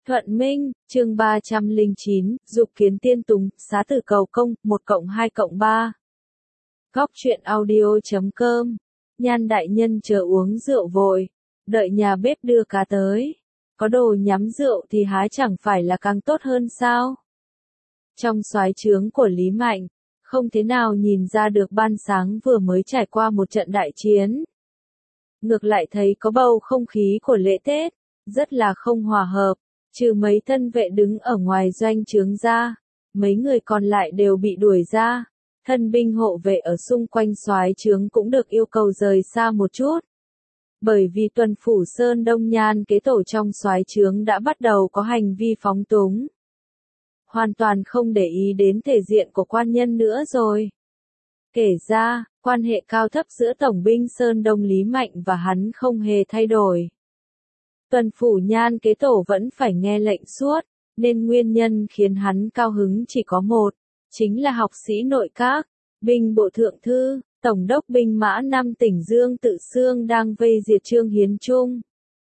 Thuận Minh, chương 309, Dục Kiến Tiên Tùng, Xá Tử Cầu Công, 1+2+3. Góc truyện audio.com. Nhan đại nhân chờ uống rượu vội, đợi nhà bếp đưa cá tới. Có đồ nhắm rượu thì hái chẳng phải là càng tốt hơn sao? Trong soái trướng của Lý Mạnh, không thế nào nhìn ra được ban sáng vừa mới trải qua một trận đại chiến. Ngược lại thấy có bầu không khí của lễ Tết, rất là không hòa hợp. Trừ mấy thân vệ đứng ở ngoài doanh trướng ra, mấy người còn lại đều bị đuổi ra. Thân binh hộ vệ ở xung quanh soái trướng cũng được yêu cầu rời xa một chút. Bởi vì tuần phủ Sơn Đông Nhan kế tổ trong soái trướng đã bắt đầu có hành vi phóng túng. Hoàn toàn không để ý đến thể diện của quan nhân nữa rồi. Kể ra, quan hệ cao thấp giữa Tổng binh Sơn Đông Lý Mạnh và hắn không hề thay đổi. Tuần phủ Nhan kế tổ vẫn phải nghe lệnh suốt, nên nguyên nhân khiến hắn cao hứng chỉ có một, chính là học sĩ nội các, binh bộ thượng thư, tổng đốc binh mã Nam tỉnh Dương Tự Xương đang vây diệt Trương Hiến Trung.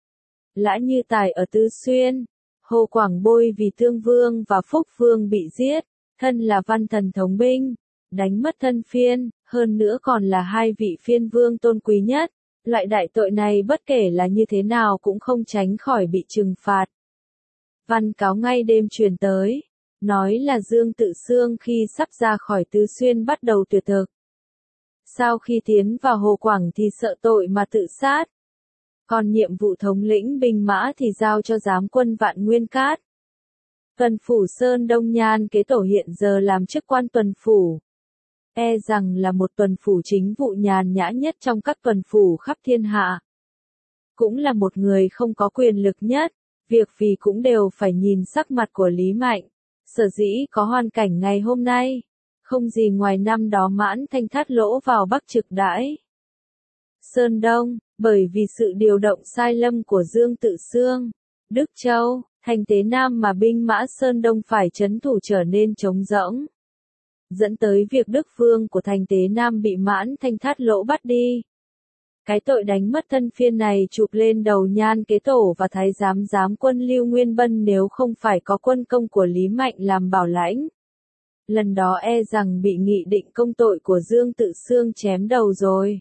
Lã Như Tài ở Tứ Xuyên, Hồ Quảng Bôi vì Tương Vương và Phúc Vương bị giết, thân là văn thần thống binh, đánh mất thân phiên, hơn nữa còn là hai vị phiên vương tôn quý nhất. Loại đại tội này bất kể là như thế nào cũng không tránh khỏi bị trừng phạt. Văn cáo ngay đêm truyền tới, nói là Dương Tự Xương khi sắp ra khỏi Tứ Xuyên bắt đầu tuyệt thực. Sau khi tiến vào Hồ Quảng thì sợ tội mà tự sát. Còn nhiệm vụ thống lĩnh binh mã thì giao cho giám quân Vạn Nguyên Cát. Tuần phủ Sơn Đông Nhan kế tổ hiện giờ làm chức quan tuần phủ. E rằng là một tuần phủ chính vụ nhàn nhã nhất trong các tuần phủ khắp thiên hạ. Cũng là một người không có quyền lực nhất, việc vì cũng đều phải nhìn sắc mặt của Lý Mạnh. Sở dĩ có hoàn cảnh ngày hôm nay, không gì ngoài năm đó Mãn Thanh thắt lỗ vào Bắc trực đãi Sơn Đông, bởi vì sự điều động sai lầm của Dương Tự Xương, Đức Châu, thành Tế Nam mà binh mã Sơn Đông phải trấn thủ trở nên trống rỗng. Dẫn tới việc Đức Vương của thành Tế Nam bị Mãn Thanh thắt lỗ bắt đi. Cái tội đánh mất thân phiên này chụp lên đầu Nhan kế tổ và thái giám quân Lưu Nguyên Bân nếu không phải có quân công của Lý Mạnh làm bảo lãnh. Lần đó e rằng bị nghị định công tội của Dương Tự Xương chém đầu rồi.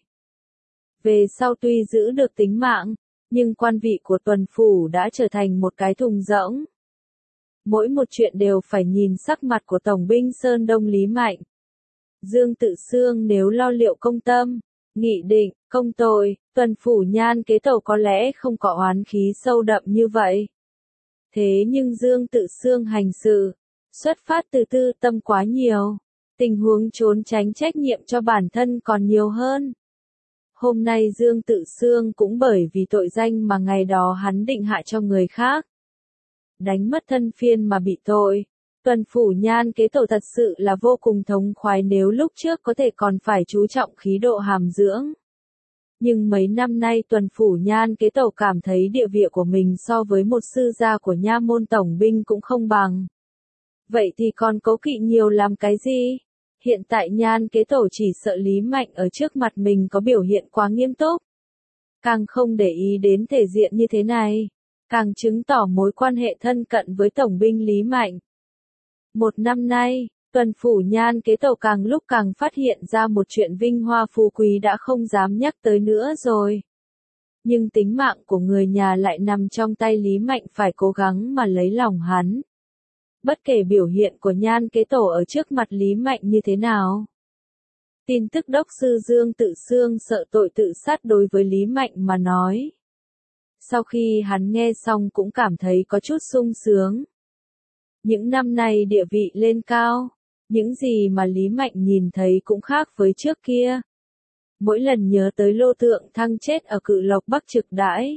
Về sau tuy giữ được tính mạng, nhưng quan vị của tuần phủ đã trở thành một cái thùng rỗng. Mỗi một chuyện đều phải nhìn sắc mặt của Tổng binh Sơn Đông Lý Mạnh. Dương Tự Xương nếu lo liệu công tâm, nghị định, công tội, tuần phủ Nhan kế tổ có lẽ không có oán khí sâu đậm như vậy. Thế nhưng Dương Tự Xương hành sự, xuất phát từ tư tâm quá nhiều, tình huống trốn tránh trách nhiệm cho bản thân còn nhiều hơn. Hôm nay Dương Tự Xương cũng bởi vì tội danh mà ngày đó hắn định hại cho người khác. Đánh mất thân phiên mà bị tội. Tuần phủ Nhan kế tổ thật sự là vô cùng thống khoái nếu lúc trước có thể còn phải chú trọng khí độ hàm dưỡng. Nhưng mấy năm nay tuần phủ Nhan kế tổ cảm thấy địa vị của mình so với một sư gia của nha môn tổng binh cũng không bằng. Vậy thì còn cố kỵ nhiều làm cái gì? Hiện tại Nhan kế tổ chỉ sợ Lý Mạnh ở trước mặt mình có biểu hiện quá nghiêm túc. Càng không để ý đến thể diện như thế này, càng chứng tỏ mối quan hệ thân cận với tổng binh Lý Mạnh. Một năm nay, tuần phủ Nhan kế tổ càng lúc càng phát hiện ra một chuyện vinh hoa phú quý đã không dám nhắc tới nữa rồi. Nhưng tính mạng của người nhà lại nằm trong tay Lý Mạnh, phải cố gắng mà lấy lòng hắn. Bất kể biểu hiện của Nhan kế tổ ở trước mặt Lý Mạnh như thế nào. Tin tức đốc sư Dương Tự Xương sợ tội tự sát đối với Lý Mạnh mà nói. Sau khi hắn nghe xong cũng cảm thấy có chút sung sướng. Những năm nay địa vị lên cao, những gì mà Lý Mạnh nhìn thấy cũng khác với trước kia. Mỗi lần nhớ tới Lô Thượng Thăng chết ở Cự Lộc Bắc trực đãi,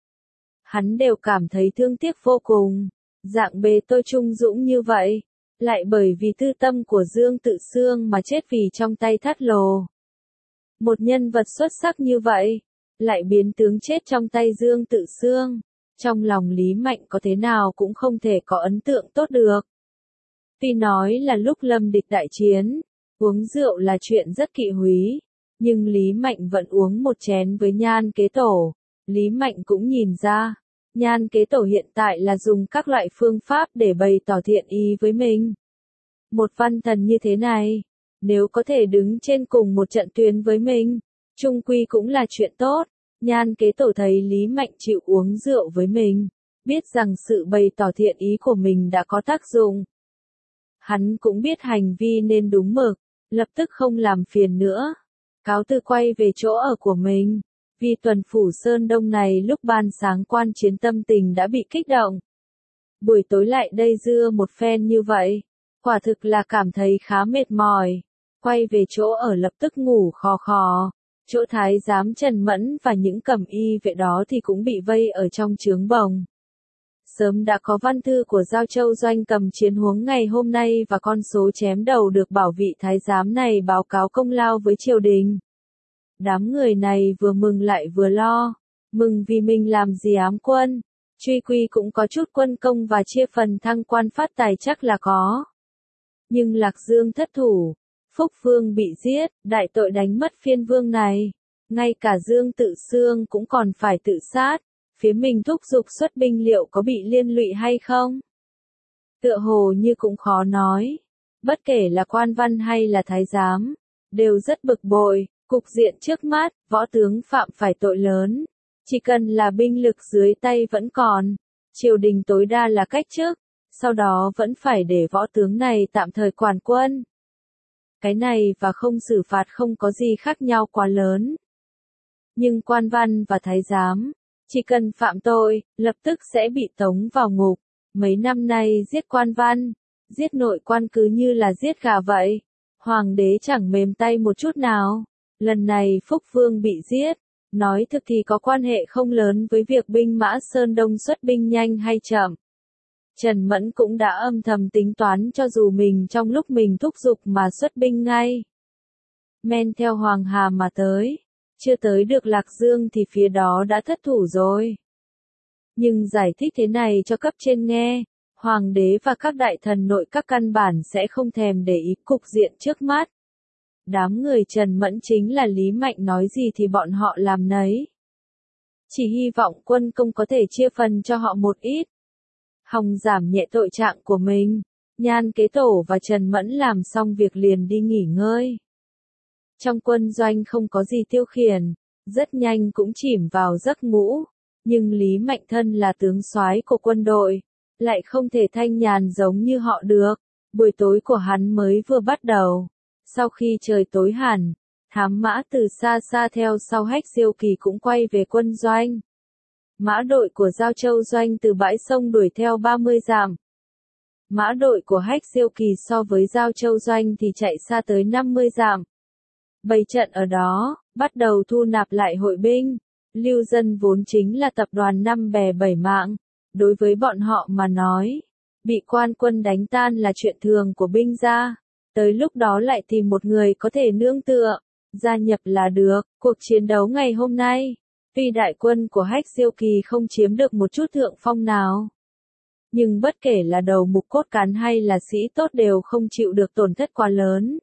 hắn đều cảm thấy thương tiếc vô cùng. Dạng bề tôi trung dũng như vậy, lại bởi vì tư tâm của Dương Tự Xương mà chết vì trong tay thắt lồ. Một nhân vật xuất sắc như vậy, lại biến tướng chết trong tay Dương Tự Xương. Trong lòng Lý Mạnh có thế nào cũng không thể có ấn tượng tốt được. Tuy nói là lúc lâm địch đại chiến, uống rượu là chuyện rất kỵ húy, nhưng Lý Mạnh vẫn uống một chén với Nhan kế tổ. Lý Mạnh cũng nhìn ra, Nhan kế tổ hiện tại là dùng các loại phương pháp để bày tỏ thiện ý với mình. Một văn thần như thế này, nếu có thể đứng trên cùng một trận tuyến với mình, chung quy cũng là chuyện tốt. Nhan kế tổ thấy Lý Mạnh chịu uống rượu với mình, biết rằng sự bày tỏ thiện ý của mình đã có tác dụng. Hắn cũng biết hành vi nên đúng mực, lập tức không làm phiền nữa. Cáo từ quay về chỗ ở của mình, vì tuần phủ Sơn Đông này lúc ban sáng quan chiến tâm tình đã bị kích động. Buổi tối lại đây dưa một phen như vậy, quả thực là cảm thấy khá mệt mỏi. Quay về chỗ ở lập tức ngủ khò khò. Chỗ thái giám Trần Mẫn và những cẩm y vệ đó thì cũng bị vây ở trong trướng bồng. Sớm đã có văn thư của Giao Châu Doanh cầm chiến huống ngày hôm nay và con số chém đầu được bảo vị thái giám này báo cáo công lao với triều đình. Đám người này vừa mừng lại vừa lo, mừng vì mình làm gì ám quân, truy quy cũng có chút quân công và chia phần thăng quan phát tài chắc là có. Nhưng Lạc Dương thất thủ, Phúc Vương bị giết, đại tội đánh mất phiên vương này, ngay cả Dương Tự Xương cũng còn phải tự sát, phía mình thúc giục xuất binh liệu có bị liên lụy hay không? Tựa hồ như cũng khó nói, bất kể là quan văn hay là thái giám, đều rất bực bội, cục diện trước mắt, võ tướng phạm phải tội lớn, chỉ cần là binh lực dưới tay vẫn còn, triều đình tối đa là cách chức, sau đó vẫn phải để võ tướng này tạm thời quản quân. Cái này và không xử phạt không có gì khác nhau quá lớn. Nhưng quan văn và thái giám, chỉ cần phạm tội, lập tức sẽ bị tống vào ngục. Mấy năm nay giết quan văn, giết nội quan cứ như là giết gà vậy. Hoàng đế chẳng mềm tay một chút nào. Lần này Phúc Vương bị giết, nói thực thì có quan hệ không lớn với việc binh mã Sơn Đông xuất binh nhanh hay chậm. Trần Mẫn cũng đã âm thầm tính toán cho dù mình trong lúc mình thúc giục mà xuất binh ngay. Men theo Hoàng Hà mà tới, chưa tới được Lạc Dương thì phía đó đã thất thủ rồi. Nhưng giải thích thế này cho cấp trên nghe, Hoàng đế và các đại thần nội các căn bản sẽ không thèm để ý cục diện trước mắt. Đám người Trần Mẫn chính là Lý Mạnh nói gì thì bọn họ làm nấy. Chỉ hy vọng quân công có thể chia phần cho họ một ít. Hòng giảm nhẹ tội trạng của mình, Nhan Kế Tổ và Trần Mẫn làm xong việc liền đi nghỉ ngơi. Trong quân doanh không có gì tiêu khiển, rất nhanh cũng chìm vào giấc ngủ, nhưng Lý Mạnh thân là tướng soái của quân đội, lại không thể thanh nhàn giống như họ được. Buổi tối của hắn mới vừa bắt đầu, sau khi trời tối hẳn, thám mã từ xa xa theo sau Hách Diêu Kỳ cũng quay về quân doanh. Mã đội của Giao Châu Doanh từ bãi sông đuổi theo 30 dặm. Mã đội của Hách Diêu Kỳ so với Giao Châu Doanh thì chạy xa tới 50 dặm. Bày trận ở đó, bắt đầu thu nạp lại hội binh. Lưu Dân vốn chính là tập đoàn năm bè bảy mạng. Đối với bọn họ mà nói, bị quan quân đánh tan là chuyện thường của binh gia. Tới lúc đó lại tìm một người có thể nương tựa, gia nhập là được. Cuộc chiến đấu ngày hôm nay, tuy đại quân của Hách Diêu Kỳ không chiếm được một chút thượng phong nào, nhưng bất kể là đầu mục cốt cán hay là sĩ tốt đều không chịu được tổn thất quá lớn.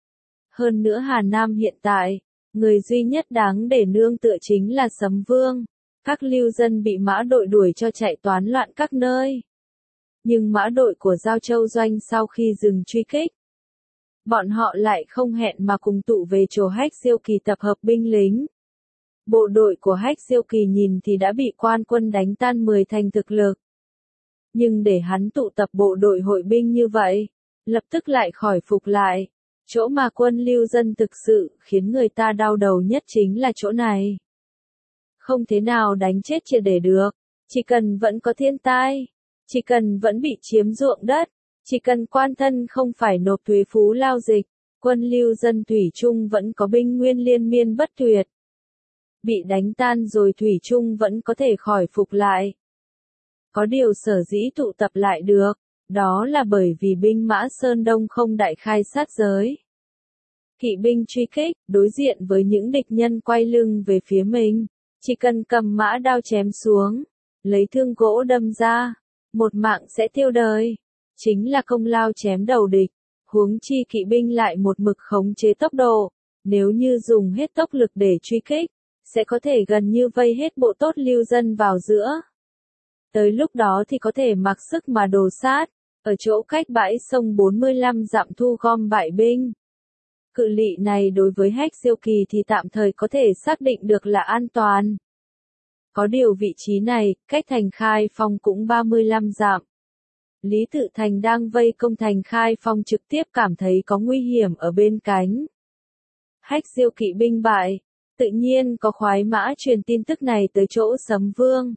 Hơn nữa Hà Nam hiện tại, người duy nhất đáng để nương tựa chính là Sấm Vương. Các lưu dân bị mã đội đuổi cho chạy toán loạn các nơi. Nhưng mã đội của Giao Châu Doanh sau khi dừng truy kích, bọn họ lại không hẹn mà cùng tụ về chỗ Hách Diêu Kỳ tập hợp binh lính. Bộ đội của Hách Diêu Kỳ nhìn thì đã bị quan quân đánh tan 10 thành thực lực. Nhưng để hắn tụ tập bộ đội hội binh như vậy, lập tức lại khỏi phục lại. Chỗ mà quân lưu dân thực sự khiến người ta đau đầu nhất chính là chỗ này. Không thế nào đánh chết triệt để được, chỉ cần vẫn có thiên tai, chỉ cần vẫn bị chiếm ruộng đất, chỉ cần quan thân không phải nộp thuế phú lao dịch, quân lưu dân thủy chung vẫn có binh nguyên liên miên bất tuyệt. Bị đánh tan rồi thủy chung vẫn có thể khỏi phục lại. Có điều sở dĩ tụ tập lại được, đó là bởi vì binh mã Sơn Đông không đại khai sát giới. Kỵ binh truy kích, đối diện với những địch nhân quay lưng về phía mình, chỉ cần cầm mã đao chém xuống, lấy thương gỗ đâm ra, một mạng sẽ tiêu đời. Chính là công lao chém đầu địch, huống chi kỵ binh lại một mực khống chế tốc độ, nếu như dùng hết tốc lực để truy kích, sẽ có thể gần như vây hết bộ tốt lưu dân vào giữa. Tới lúc đó thì có thể mặc sức mà đồ sát, ở chỗ cách bãi sông 45 dặm thu gom bại binh. Cự ly này đối với Hách Diêu Kỳ thì tạm thời có thể xác định được là an toàn. Có điều vị trí này, cách thành Khai Phong cũng 35 dặm. Lý Tự Thành đang vây công thành Khai Phong trực tiếp cảm thấy có nguy hiểm ở bên cánh. Hách Diêu kỵ binh bại, tự nhiên có khoái mã truyền tin tức này tới chỗ Sấm Vương.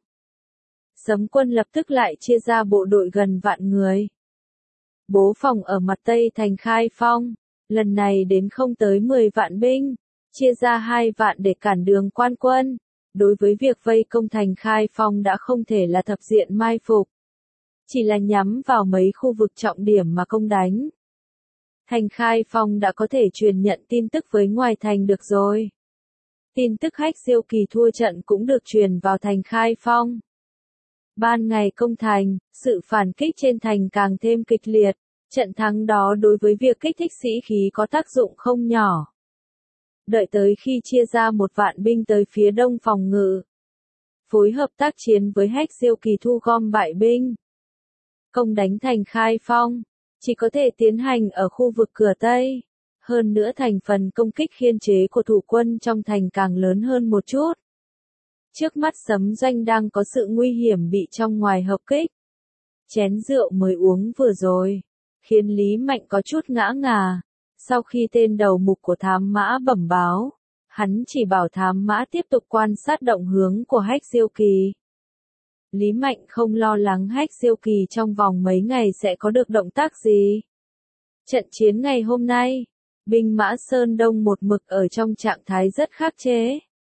Sấm quân lập tức lại chia ra bộ đội gần vạn người. Bố phòng ở mặt tây thành Khai Phong, lần này đến không tới 10 vạn binh, chia ra 2 vạn để cản đường quan quân. Đối với việc vây công thành Khai Phong đã không thể là thập diện mai phục, chỉ là nhắm vào mấy khu vực trọng điểm mà công đánh. Thành Khai Phong đã có thể truyền nhận tin tức với ngoài thành được rồi. Tin tức Hách Diêu Kỳ thua trận cũng được truyền vào thành Khai Phong. Ban ngày công thành, sự phản kích trên thành càng thêm kịch liệt, trận thắng đó đối với việc kích thích sĩ khí có tác dụng không nhỏ. Đợi tới khi chia ra 1 vạn binh tới phía đông phòng ngự, phối hợp tác chiến với Hách Diêu Kỳ thu gom bại binh, công đánh thành Khai Phong, chỉ có thể tiến hành ở khu vực cửa Tây. Hơn nữa thành phần công kích khiên chế của thủ quân trong thành càng lớn hơn một chút. Trước mắt Sấm Doanh đang có sự nguy hiểm bị trong ngoài hợp kích. Chén rượu mới uống vừa rồi, khiến Lý Mạnh có chút ngã ngà. Sau khi tên đầu mục của thám mã bẩm báo, hắn chỉ bảo thám mã tiếp tục quan sát động hướng của Hách Diêu Kỳ. Lý Mạnh không lo lắng Hách Diêu Kỳ trong vòng mấy ngày sẽ có được động tác gì. Trận chiến ngày hôm nay, binh mã Sơn Đông một mực ở trong trạng thái rất khắc chế.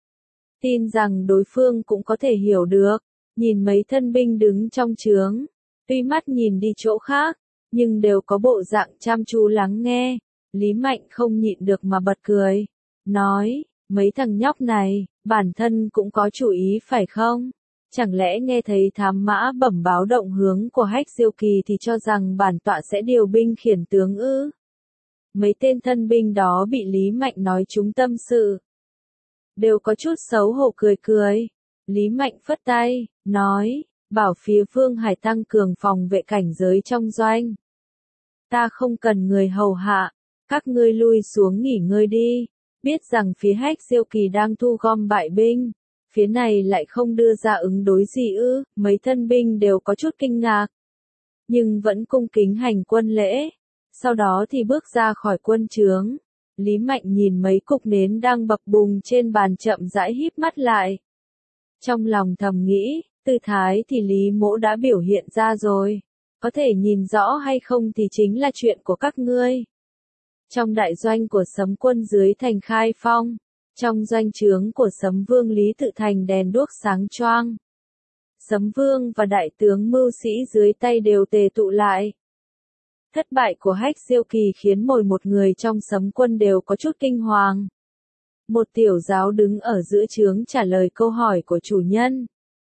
Tin rằng đối phương cũng có thể hiểu được, nhìn mấy thân binh đứng trong trướng, tuy mắt nhìn đi chỗ khác, nhưng đều có bộ dạng chăm chú lắng nghe. Lý Mạnh không nhịn được mà bật cười, nói, mấy thằng nhóc này, bản thân cũng có chủ ý phải không? Chẳng lẽ nghe thấy thám mã bẩm báo động hướng của Hách Diêu Kỳ thì cho rằng bản tọa sẽ điều binh khiển tướng ư? Mấy tên thân binh đó bị Lý Mạnh nói trúng tâm sự, đều có chút xấu hổ cười cười. Lý Mạnh phất tay, nói, bảo phía Vương Hải tăng cường phòng vệ cảnh giới trong doanh. Ta không cần người hầu hạ, các ngươi lui xuống nghỉ ngơi đi. Biết rằng phía Hách Diêu Kỳ đang thu gom bại binh, phía này lại không đưa ra ứng đối gì ư? Mấy thân binh đều có chút kinh ngạc, nhưng vẫn cung kính hành quân lễ. Sau đó thì bước ra khỏi quân trướng. Lý Mạnh nhìn mấy cục nến đang bập bùng trên bàn chậm rãi híp mắt lại. Trong lòng thầm nghĩ, tư thái thì Lý Mỗ đã biểu hiện ra rồi. Có thể nhìn rõ hay không thì chính là chuyện của các ngươi. Trong đại doanh của Sấm quân dưới thành Khai Phong, trong doanh trướng của Sấm Vương Lý Tự Thành đèn đuốc sáng choang. Sấm Vương và đại tướng mưu sĩ dưới tay đều tề tụ lại. Thất bại của Hách Diêu Kỳ khiến mỗi một người trong Sấm quân đều có chút kinh hoàng. Một tiểu giáo đứng ở giữa trướng trả lời câu hỏi của chủ nhân.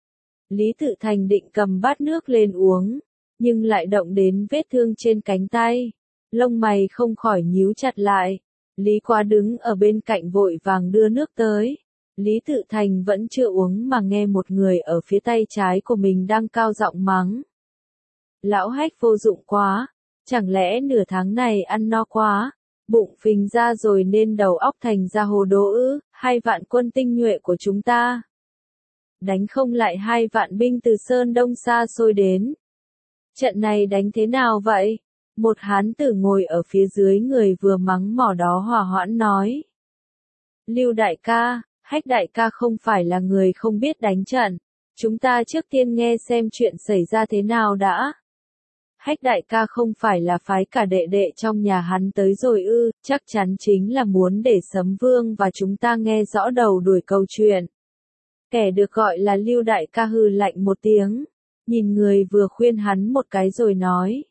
Lý Tự Thành định cầm bát nước lên uống, nhưng lại động đến vết thương trên cánh tay. Lông mày không khỏi nhíu chặt lại. Lý Quá đứng ở bên cạnh vội vàng đưa nước tới. Lý Tự Thành vẫn chưa uống mà nghe một người ở phía tay trái của mình đang cao giọng mắng. Lão Hách vô dụng quá, chẳng lẽ nửa tháng này ăn no quá, bụng phình ra rồi nên đầu óc thành ra hồ đồ ư? 2 vạn quân tinh nhuệ của chúng ta đánh không lại 2 vạn binh từ Sơn Đông xa xôi đến. Trận này đánh thế nào vậy? Một hán tử ngồi ở phía dưới người vừa mắng mỏ đó hòa hoãn nói. Lưu đại ca, Hách đại ca không phải là người không biết đánh trận. Chúng ta trước tiên nghe xem chuyện xảy ra thế nào đã. Hách đại ca không phải là phái cả đệ đệ trong nhà hắn tới rồi ư? Chắc chắn chính là muốn để Sấm Vương và chúng ta nghe rõ đầu đuôi câu chuyện. Kẻ được gọi là Lưu đại ca hừ lạnh một tiếng, nhìn người vừa khuyên hắn một cái rồi nói.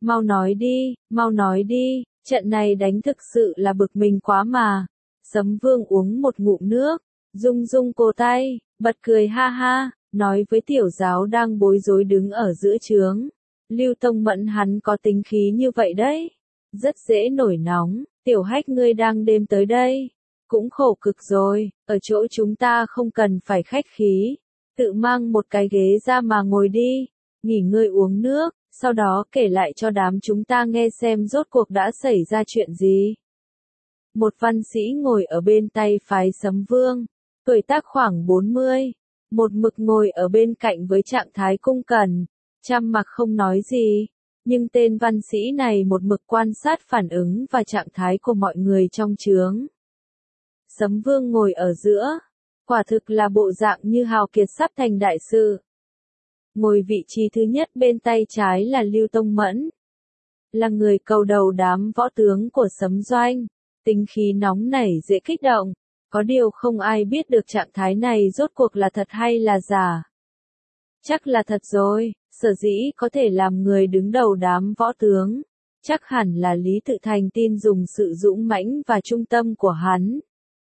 Mau nói đi, trận này đánh thực sự là bực mình quá mà. Sấm Vương uống một ngụm nước, rung rung cổ tay, bật cười ha ha, nói với tiểu giáo đang bối rối đứng ở giữa trướng. Lưu Tông Mẫn hắn có tính khí như vậy đấy, rất dễ nổi nóng. Tiểu Hách ngươi đang đêm tới đây, cũng khổ cực rồi, ở chỗ chúng ta không cần phải khách khí, Tự mang một cái ghế ra mà ngồi đi, nghỉ ngơi uống nước, sau đó kể lại cho đám chúng ta nghe xem rốt cuộc đã xảy ra chuyện gì. Một văn sĩ ngồi ở bên tay phái Sấm Vương, tuổi tác khoảng 40, một mực ngồi ở bên cạnh với trạng thái cung cẩn, trầm mặc không nói gì, nhưng tên văn sĩ này một mực quan sát phản ứng và trạng thái của mọi người trong trướng. Sấm Vương ngồi ở giữa, quả thực là bộ dạng như hào kiệt sắp thành đại sự. Ngồi vị trí thứ nhất bên tay trái là Lưu Tông Mẫn, là người cầu đầu đám võ tướng của Sấm Doanh, tính khí nóng nảy dễ kích động, có điều không ai biết được trạng thái này rốt cuộc là thật hay là giả. Chắc là thật rồi, sở dĩ có thể làm người đứng đầu đám võ tướng, chắc hẳn là Lý Tự Thành tin dùng sự dũng mãnh và trung tâm của hắn.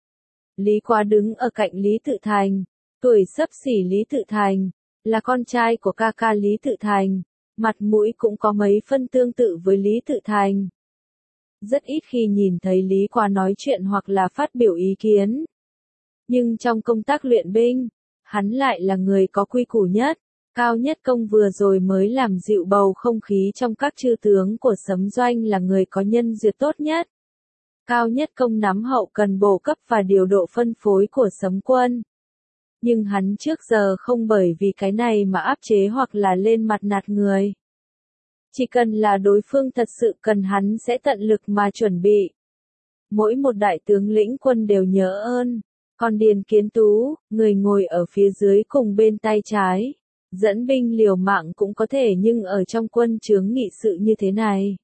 Lý Quá đứng ở cạnh Lý Tự Thành, tuổi xấp xỉ Lý Tự Thành, là con trai của ca ca Lý Tự Thành, mặt mũi cũng có mấy phân tương tự với Lý Tự Thành. Rất ít khi nhìn thấy Lý Quá nói chuyện hoặc là phát biểu ý kiến. Nhưng trong công tác luyện binh, hắn lại là người có quy củ nhất. Cao Nhất Công vừa rồi mới làm dịu bầu không khí trong các chư tướng của Sấm Doanh là người có nhân duyệt tốt nhất. Cao Nhất Công nắm hậu cần bổ cấp và điều độ phân phối của Sấm quân. Nhưng hắn trước giờ không bởi vì cái này mà áp chế hoặc là lên mặt nạt người. Chỉ cần là đối phương thật sự cần hắn sẽ tận lực mà chuẩn bị. Mỗi một đại tướng lĩnh quân đều nhớ ơn. Còn Điền Kiến Tú, người ngồi ở phía dưới cùng bên tay trái, dẫn binh liều mạng cũng có thể nhưng ở trong quân chướng nghị sự như thế này.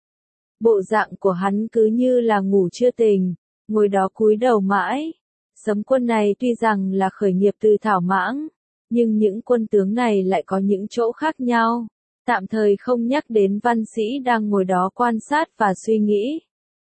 Bộ dạng của hắn cứ như là ngủ chưa tỉnh, ngồi đó cúi đầu mãi. Sấm quân này tuy rằng là khởi nghiệp từ Thảo Mãng, nhưng những quân tướng này lại có những chỗ khác nhau. Tạm thời không nhắc đến văn sĩ đang ngồi đó quan sát và suy nghĩ.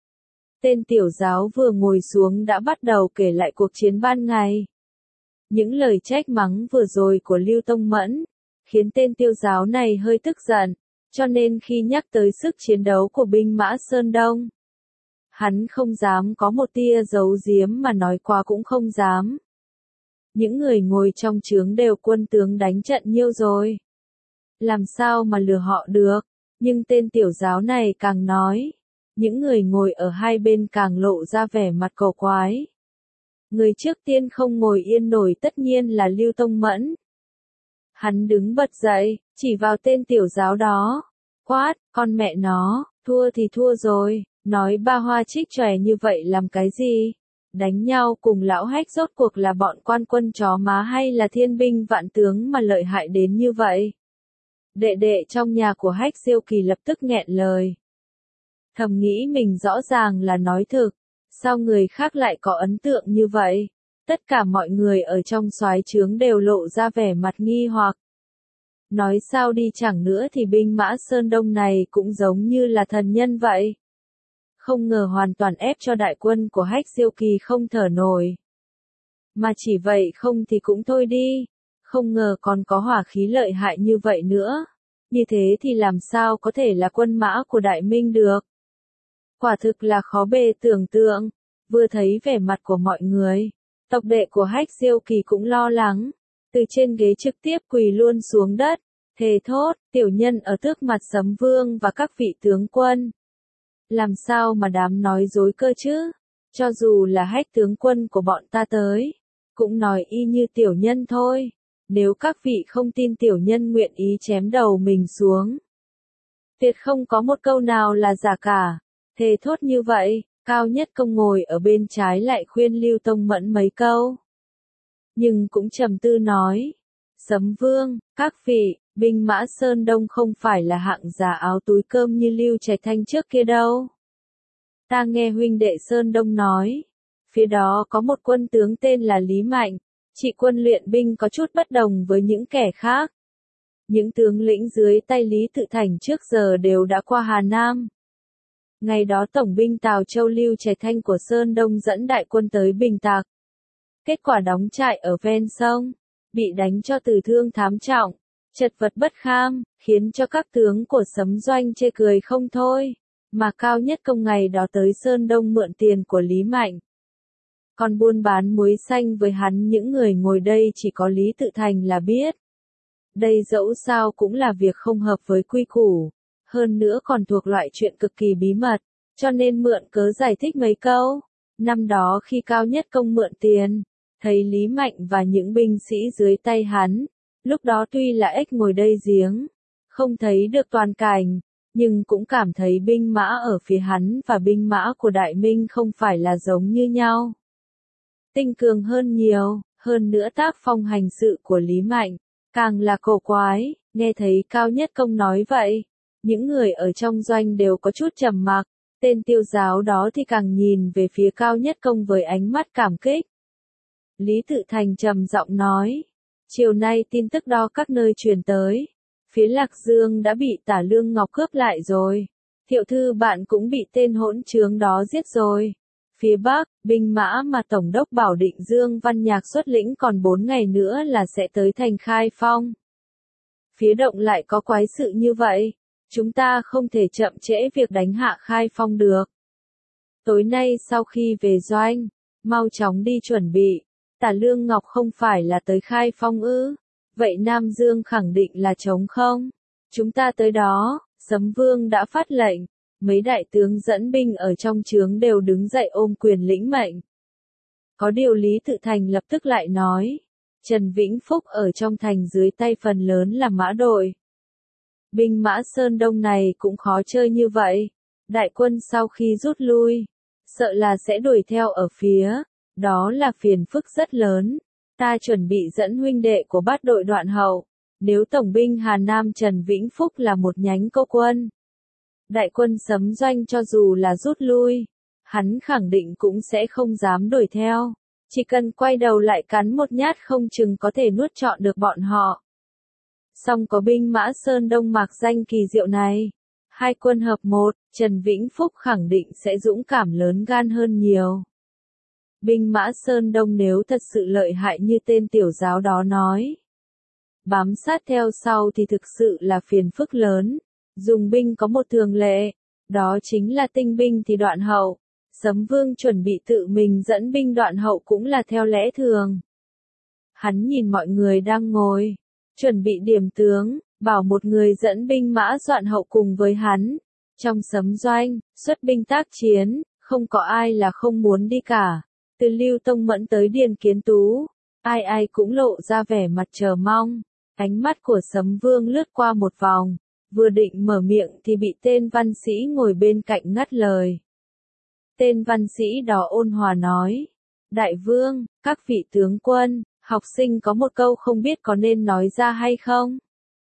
Tên tiểu giáo vừa ngồi xuống đã bắt đầu kể lại cuộc chiến ban ngày. Những lời trách mắng vừa rồi của Lưu Tông Mẫn, khiến tên tiêu giáo này hơi tức giận, cho nên khi nhắc tới sức chiến đấu của binh mã Sơn Đông, hắn không dám có một tia giấu giếm mà nói quá cũng không dám. Những người ngồi trong trướng đều quân tướng đánh trận nhiêu rồi. Làm sao mà lừa họ được, nhưng tên tiểu giáo này càng nói. Những người ngồi ở hai bên càng lộ ra vẻ mặt cổ quái. Người trước tiên không ngồi yên nổi tất nhiên là Lưu Tông Mẫn. Hắn đứng bật dậy, chỉ vào tên tiểu giáo đó. Quát, con mẹ nó, thua thì thua rồi, nói ba hoa trích chòe như vậy làm cái gì? Đánh nhau cùng lão Hách rốt cuộc là bọn quan quân chó má hay là thiên binh vạn tướng mà lợi hại đến như vậy? Đệ đệ trong nhà của Hách Siêu Kỳ lập tức nghẹn lời. Thầm nghĩ mình rõ ràng là nói thực, sao người khác lại có ấn tượng như vậy? Tất cả mọi người ở trong soái trướng đều lộ ra vẻ mặt nghi hoặc. Nói sao đi chẳng nữa thì binh mã Sơn Đông này cũng giống như là thần nhân vậy. Không ngờ hoàn toàn ép cho đại quân của Hách Siêu Kỳ không thở nổi. Mà chỉ vậy không thì cũng thôi đi, không ngờ còn có hỏa khí lợi hại như vậy nữa. Như thế thì làm sao có thể là quân mã của Đại Minh được? Quả thực là khó bề tưởng tượng. Vừa thấy vẻ mặt của mọi người, tộc đệ của Hách Diêu Kỳ cũng lo lắng, từ trên ghế trực tiếp quỳ luôn xuống đất, thề thốt, tiểu nhân ở trước mặt Sấm Vương và các vị tướng quân. Làm sao mà dám nói dối cơ chứ? Cho dù là Hách tướng quân của bọn ta tới, cũng nói y như tiểu nhân thôi. Nếu các vị không tin tiểu nhân nguyện ý chém đầu mình xuống. Tuyệt không có một câu nào là giả cả. Thề thốt như vậy, Cao Nhất Công ngồi ở bên trái lại khuyên Lưu Tông Mẫn mấy câu. Nhưng cũng trầm tư nói. Sấm Vương, các vị, binh mã Sơn Đông không phải là hạng giả áo túi cơm như Lưu Trạch Thanh trước kia đâu. Ta nghe huynh đệ Sơn Đông nói. Phía đó có một quân tướng tên là Lý Mạnh. Trị quân luyện binh có chút bất đồng với những kẻ khác. Những tướng lĩnh dưới tay Lý Tự Thành trước giờ đều đã qua Hà Nam. Ngày đó Tổng binh Tào Châu Lưu Trạch Thanh của Sơn Đông dẫn đại quân tới Bình Tạc. Kết quả đóng trại ở ven sông, bị đánh cho tử thương thảm trọng, chật vật bất kham, khiến cho các tướng của Sấm Doanh chê cười không thôi. Mà Cao Nhất Công ngày đó tới Sơn Đông mượn tiền của Lý Mạnh. Còn buôn bán muối xanh với hắn, những người ngồi đây chỉ có Lý Tự Thành là biết. Đây dẫu sao cũng là việc không hợp với quy củ, hơn nữa còn thuộc loại chuyện cực kỳ bí mật, cho nên mượn cớ giải thích mấy câu. Năm đó khi Cao Nhất Công mượn tiền, thấy Lý Mạnh và những binh sĩ dưới tay hắn, lúc đó tuy là ếch ngồi đây giếng, không thấy được toàn cảnh, nhưng cũng cảm thấy binh mã ở phía hắn và binh mã của Đại Minh không phải là giống như nhau. Tinh cường hơn nhiều, hơn nữa tác phong hành sự của Lý Mạnh, càng là cổ quái. Nghe thấy Cao Nhất Công nói vậy, những người ở trong doanh đều có chút trầm mặc, tên Tiêu Giáo đó thì càng nhìn về phía Cao Nhất Công với ánh mắt cảm kích. Lý Tự Thành trầm giọng nói, chiều nay tin tức đó các nơi truyền tới, phía Lạc Dương đã bị Tả Lương Ngọc cướp lại rồi, Thiệu thư bạn cũng bị tên hỗn trướng đó giết rồi. Phía Bắc, binh mã mà Tổng đốc Bảo Định Dương Văn Nhạc xuất lĩnh còn 4 ngày nữa là sẽ tới thành Khai Phong. Phía Động lại có quái sự như vậy, chúng ta không thể chậm trễ việc đánh hạ Khai Phong được. Tối nay sau khi về doanh, mau chóng đi chuẩn bị. Tả Lương Ngọc không phải là tới Khai Phong ư? Vậy Nam Dương khẳng định là trống không? Chúng ta tới đó, Sấm Vương đã phát lệnh, mấy đại tướng dẫn binh ở trong trướng đều đứng dậy ôm quyền lĩnh mệnh. Có điều Lý Tự Thành lập tức lại nói, Trần Vĩnh Phúc ở trong thành dưới tay phần lớn là mã đội. Binh mã Sơn Đông này cũng khó chơi như vậy, đại quân sau khi rút lui, sợ là sẽ đuổi theo ở phía, đó là phiền phức rất lớn. Ta chuẩn bị dẫn huynh đệ của bát đội Đoạn Hậu, nếu tổng binh Hà Nam Trần Vĩnh Phúc là một nhánh cô quân. Đại quân Sấm Doanh cho dù là rút lui, hắn khẳng định cũng sẽ không dám đuổi theo, chỉ cần quay đầu lại cắn một nhát không chừng có thể nuốt trọn được bọn họ. Song có binh mã Sơn Đông mạc danh kỳ diệu này, hai quân hợp một, Trần Vĩnh Phúc khẳng định sẽ dũng cảm lớn gan hơn nhiều. Binh mã Sơn Đông nếu thật sự lợi hại như tên tiểu giáo đó nói, bám sát theo sau thì thực sự là phiền phức lớn. Dùng binh có một thường lệ, đó chính là tinh binh thì Đoạn Hậu. Sấm Vương chuẩn bị tự mình dẫn binh Đoạn Hậu cũng là theo lẽ thường. Hắn nhìn mọi người đang ngồi, chuẩn bị điểm tướng, bảo một người dẫn binh mã Doạn Hậu cùng với hắn. Trong Sấm Doanh, xuất binh tác chiến, không có ai là không muốn đi cả. Từ Lưu Tông Mẫn tới Điền Kiến Tú, ai ai cũng lộ ra vẻ mặt chờ mong. Ánh mắt của Sấm Vương lướt qua một vòng, vừa định mở miệng thì bị tên văn sĩ ngồi bên cạnh ngắt lời. Tên văn sĩ đó ôn hòa nói, Đại Vương, các vị tướng quân, học sinh có một câu không biết có nên nói ra hay không?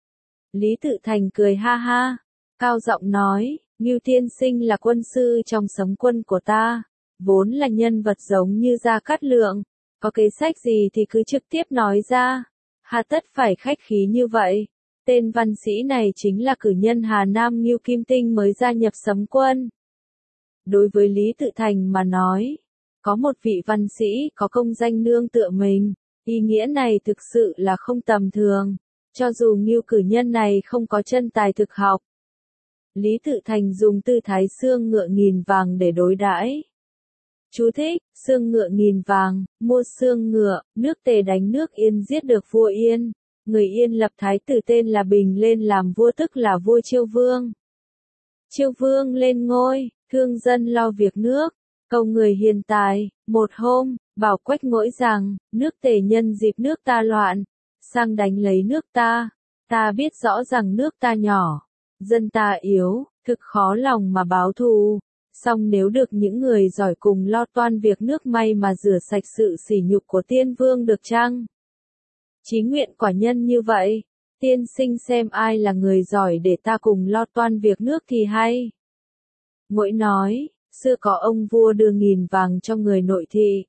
Lý Tự Thành cười ha ha, cao giọng nói, Ngưu Tiên Sinh là quân sư trong Sấm quân của ta, vốn là nhân vật giống như Gia Cát Lượng, có kế sách gì thì cứ trực tiếp nói ra, hà tất phải khách khí như vậy. Tên văn sĩ này chính là cử nhân Hà Nam Ngưu Kim Tinh mới gia nhập Sấm quân. Đối với Lý Tự Thành mà nói, có một vị văn sĩ có công danh nương tựa mình, ý nghĩa này thực sự là không tầm thường, cho dù Ngưu cử nhân này không có chân tài thực học. Lý Tự Thành dùng tư thái xương ngựa nghìn vàng để đối đãi. Chú thích, xương ngựa nghìn vàng, mua xương ngựa, nước Tề đánh nước Yên giết được vua Yên. Người Yên lập thái tử tên là Bình lên làm vua tức là vua Chiêu Vương. Chiêu Vương lên ngôi, thương dân lo việc nước, cầu người hiền tài. Một hôm, bảo Quách Ngỗi rằng, nước Tề nhân dịp nước ta loạn, sang đánh lấy nước ta. Ta biết rõ rằng nước ta nhỏ, dân ta yếu, thực khó lòng mà báo thù. Song nếu được những người giỏi cùng lo toan việc nước may mà rửa sạch sự sỉ nhục của Tiên Vương được chăng? Chí nguyện quả nhân như vậy, tiên sinh xem ai là người giỏi để ta cùng lo toan việc nước thì hay. Ngỗi nói, xưa có ông vua đưa 1000 vàng cho người nội thị,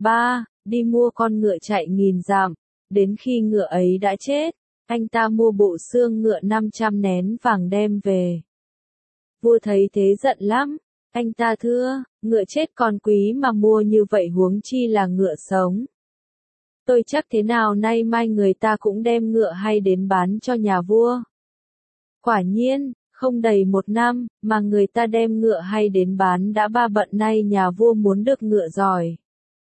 đi mua con ngựa chạy 1000 dặm, đến khi ngựa ấy đã chết, anh ta mua bộ xương ngựa 500 nén vàng đem về. Vua thấy thế giận lắm, anh ta thưa, ngựa chết còn quý mà mua như vậy huống chi là ngựa sống. Tôi chắc thế nào nay mai người ta cũng đem ngựa hay đến bán cho nhà vua. Quả nhiên, không đầy 1 năm, mà người ta đem ngựa hay đến bán đã 3 bận nay nhà vua muốn được ngựa giỏi.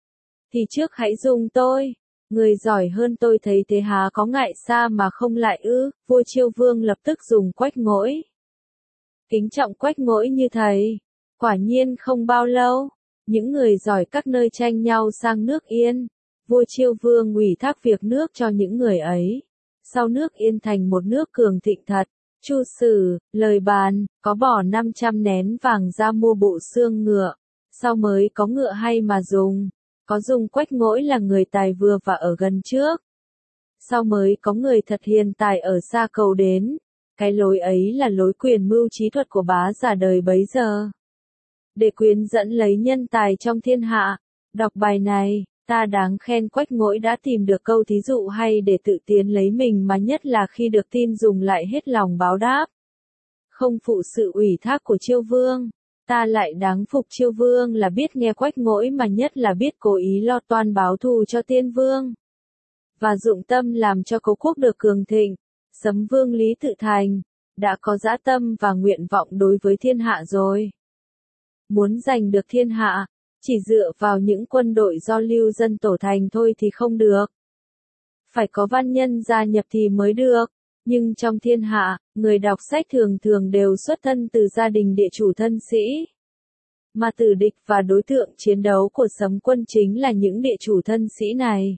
thì trước hãy dùng tôi. Người giỏi hơn tôi thấy thế há có ngại xa mà không lại ư? Vua Chiêu Vương lập tức dùng Quách Ngỗi. Kính trọng Quách Ngỗi như thầy. Quả nhiên không bao lâu, những người giỏi các nơi tranh nhau sang nước Yên. Vua Chiêu Vương ủy thác việc nước cho những người ấy. Sau nước Yên thành một nước cường thịnh thật. Chu Sử, lời bàn, có bỏ 500 nén vàng ra mua bộ xương ngựa. Sau mới có ngựa hay mà dùng. Có dùng Quách Ngỗi là người tài vừa và ở gần trước. Sau mới có người thật hiền tài ở xa cầu đến. Cái lối ấy là lối quyền mưu trí thuật của bá giả đời bấy giờ. Để quyến dẫn lấy nhân tài trong thiên hạ. Đọc bài này, ta đáng khen Quách Ngỗi đã tìm được câu thí dụ hay để tự tiến lấy mình mà nhất là khi được tin dùng lại hết lòng báo đáp. Không phụ sự ủy thác của Chiêu Vương. Ta lại đáng phục Chiêu Vương là biết nghe Quách Ngỗi mà nhất là biết cố ý lo toan báo thù cho Tiên Vương. Và dụng tâm làm cho cố quốc được cường thịnh. Sấm Vương Lý Tự Thành, đã có dã tâm và nguyện vọng đối với thiên hạ rồi. Muốn giành được thiên hạ, chỉ dựa vào những quân đội do lưu dân tổ thành thôi thì không được. Phải có văn nhân gia nhập thì mới được. Nhưng trong thiên hạ, người đọc sách thường thường đều xuất thân từ gia đình địa chủ thân sĩ. Mà tử địch và đối tượng chiến đấu của Sấm quân chính là những địa chủ thân sĩ này.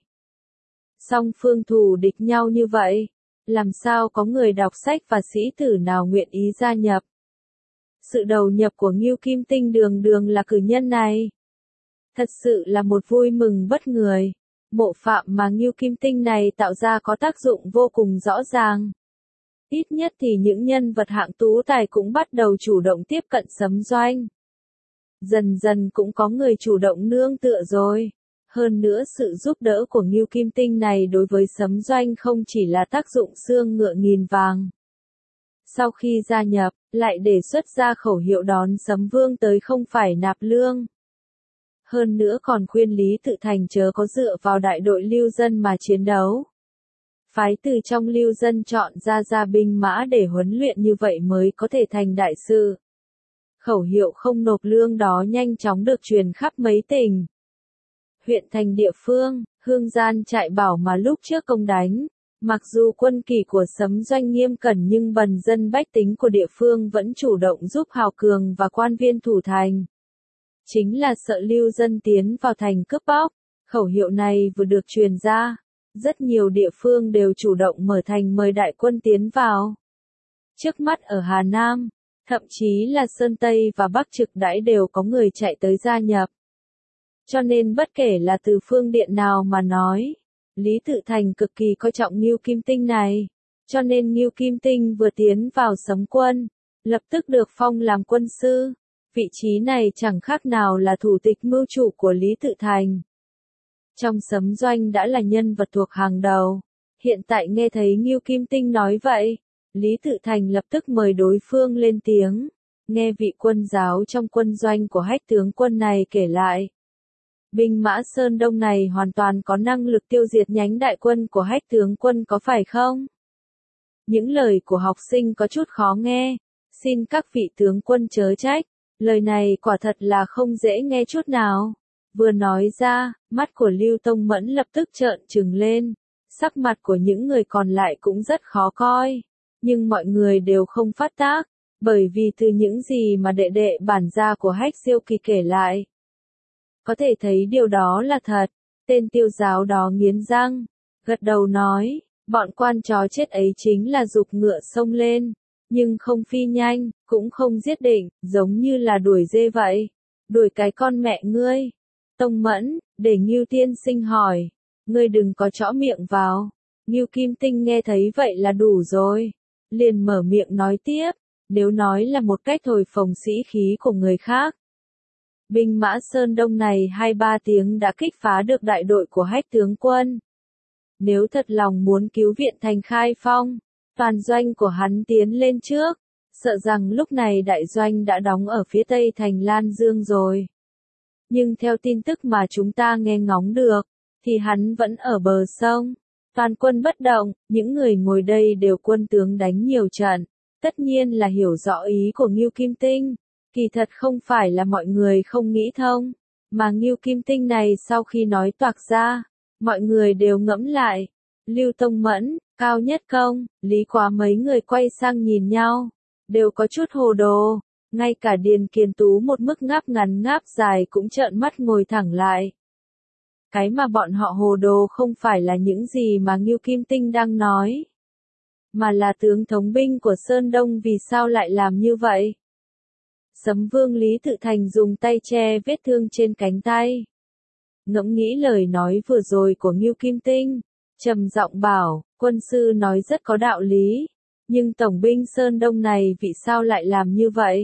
Song phương thù địch nhau như vậy, làm sao có người đọc sách và sĩ tử nào nguyện ý gia nhập. Sự đầu nhập của Ngưu Kim Tinh đường đường là cử nhân này. Thật sự là một vui mừng bất người. Mộ phạm mà Ngưu Kim Tinh này tạo ra có tác dụng vô cùng rõ ràng. Ít nhất thì những nhân vật hạng tú tài cũng bắt đầu chủ động tiếp cận Sấm Doanh. Dần dần cũng có người chủ động nương tựa rồi. Hơn nữa sự giúp đỡ của Ngưu Kim Tinh này đối với Sấm Doanh không chỉ là tác dụng xương ngựa nghìn vàng. Sau khi gia nhập, lại đề xuất ra khẩu hiệu đón Sấm Vương tới không phải nạp lương. Hơn nữa còn khuyên Lý Tự Thành chớ có dựa vào đại đội lưu dân mà chiến đấu. Phái từ trong lưu dân chọn ra binh mã để huấn luyện như vậy mới có thể thành đại sự. Khẩu hiệu không nộp lương đó nhanh chóng được truyền khắp mấy tỉnh. Huyện thành địa phương, Hương Gian Trại Bảo mà lúc trước công đánh. Mặc dù quân kỳ của Sấm Doanh nghiêm cẩn nhưng bần dân bách tính của địa phương vẫn chủ động giúp hào cường và quan viên thủ thành. Chính là sợ lưu dân tiến vào thành cướp bóc. Khẩu hiệu này vừa được truyền ra, rất nhiều địa phương đều chủ động mở thành mời đại quân tiến vào. Trước mắt ở Hà Nam, thậm chí là Sơn Tây và Bắc Trực Đãi đều có người chạy tới gia nhập. Cho nên bất kể là từ phương điện nào mà nói, Lý Tự Thành cực kỳ coi trọng Ngưu Kim Tinh này. Cho nên Ngưu Kim Tinh vừa tiến vào Sấm quân, lập tức được phong làm quân sư. Vị trí này chẳng khác nào là thủ tịch mưu chủ của Lý Tự Thành. Trong Sấm Doanh đã là nhân vật thuộc hàng đầu. Hiện tại nghe thấy Ngưu Kim Tinh nói vậy, Lý Tự Thành lập tức mời đối phương lên tiếng. Nghe vị quân giáo trong quân doanh của Hách tướng quân này kể lại. Binh mã Sơn Đông này hoàn toàn có năng lực tiêu diệt nhánh đại quân của Hách tướng quân có phải không? Những lời của học sinh có chút khó nghe. Xin các vị tướng quân chớ trách. Lời này quả thật là không dễ nghe chút nào. Vừa nói ra, mắt của Lưu Tông Mẫn lập tức trợn trừng lên. Sắc mặt của những người còn lại cũng rất khó coi. Nhưng mọi người đều không phát tác. Bởi vì từ những gì mà đệ đệ bản gia của Hách Diêu Kỳ kể lại, có thể thấy điều đó là thật. Tên Tiêu giáo đó nghiến răng, gật đầu nói, bọn quan chó chết ấy chính là giục ngựa xông lên, nhưng không phi nhanh, cũng không giết định, giống như là đuổi dê vậy. Đuổi cái con mẹ ngươi. Tông Mẫn, để Ngưu tiên sinh hỏi, ngươi đừng có chõ miệng vào. Ngưu Kim Tinh nghe thấy vậy là đủ rồi, liền mở miệng nói tiếp, nếu nói là một cách thổi phồng sĩ khí của người khác. Binh mã Sơn Đông này 2-3 tiếng đã kích phá được đại đội của Hách tướng quân. Nếu thật lòng muốn cứu viện thành Khai Phong, toàn doanh của hắn tiến lên trước, sợ rằng lúc này đại doanh đã đóng ở phía tây thành Lan Dương rồi. Nhưng theo tin tức mà chúng ta nghe ngóng được, thì hắn vẫn ở bờ sông. Toàn quân bất động, những người ngồi đây đều quân tướng đánh nhiều trận, tất nhiên là hiểu rõ ý của Ngưu Kim Tinh. Kỳ thật không phải là mọi người không nghĩ thông, Mà Ngưu Kim Tinh này sau khi nói toạc ra, mọi người đều ngẫm lại. Lưu Tông Mẫn, Cao Nhất Công, Lý Quá mấy người quay sang nhìn nhau, đều có chút hồ đồ. Ngay cả Điền Kiền Tú một mức ngáp ngắn ngáp dài cũng trợn mắt ngồi thẳng lại. Cái mà bọn họ hồ đồ không phải là những gì mà Ngưu Kim Tinh đang nói, mà là tướng thống binh của Sơn Đông vì sao lại làm như vậy. Sấm Vương Lý Tự Thành dùng tay che vết thương trên cánh tay. Ngẫm nghĩ lời nói vừa rồi của Ngưu Kim Tinh, trầm giọng bảo, quân sư nói rất có đạo lý, nhưng tổng binh Sơn Đông này vì sao lại làm như vậy?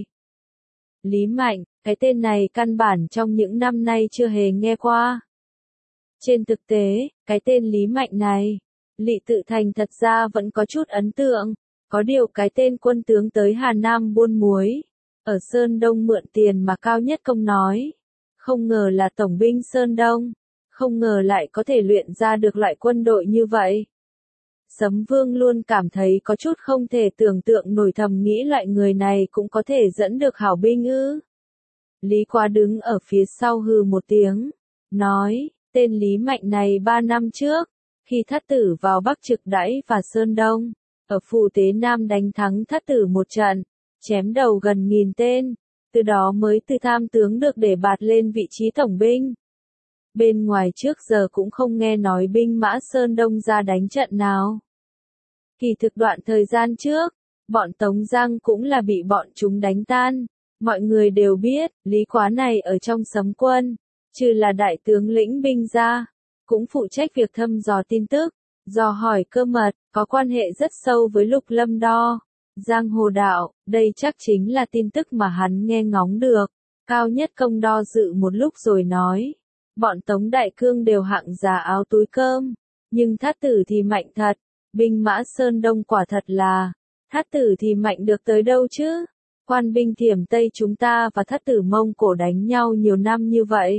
Lý Mạnh, cái tên này căn bản trong những năm nay chưa hề nghe qua. Trên thực tế, cái tên Lý Mạnh này, Lý Tự Thành thật ra vẫn có chút ấn tượng, có điều cái tên quân tướng tới Hà Nam buôn muối, ở Sơn Đông mượn tiền mà Cao Nhất Công nói, không ngờ là tổng binh Sơn Đông, không ngờ lại có thể luyện ra được loại quân đội như vậy. Sấm Vương luôn cảm thấy có chút không thể tưởng tượng nổi, thầm nghĩ loại người này cũng có thể dẫn được hảo binh ư. Lý Quá đứng ở phía sau hừ một tiếng, nói, tên Lý Mạnh này 3 năm trước, khi Thất Tử vào Bắc trực đãi và Sơn Đông, ở Phù Tế Nam đánh thắng Thất Tử một trận, chém đầu gần 1000 tên, từ đó mới từ tham tướng được để bạt lên vị trí tổng binh. Bên ngoài trước giờ cũng không nghe nói binh mã Sơn Đông ra đánh trận nào. Kỳ thực đoạn thời gian trước, bọn Tống Giang cũng là bị bọn chúng đánh tan. Mọi người đều biết, Lý Quá này ở trong Sấm quân, trừ là đại tướng lĩnh binh ra, cũng phụ trách việc thăm dò tin tức, dò hỏi cơ mật, có quan hệ rất sâu với Lục Lâm Đo, Giang Hồ Đạo, đây chắc chính là tin tức mà hắn nghe ngóng được. Cao Nhất Công đo dự một lúc rồi nói, bọn Tống Đại Cương đều hạng giá áo túi cơm, nhưng Thát Tử thì mạnh thật, binh mã Sơn Đông quả thật là, Thát Tử thì mạnh được tới đâu chứ? Quan binh Thiểm Tây chúng ta và Thát Tử Mông Cổ đánh nhau nhiều năm như vậy,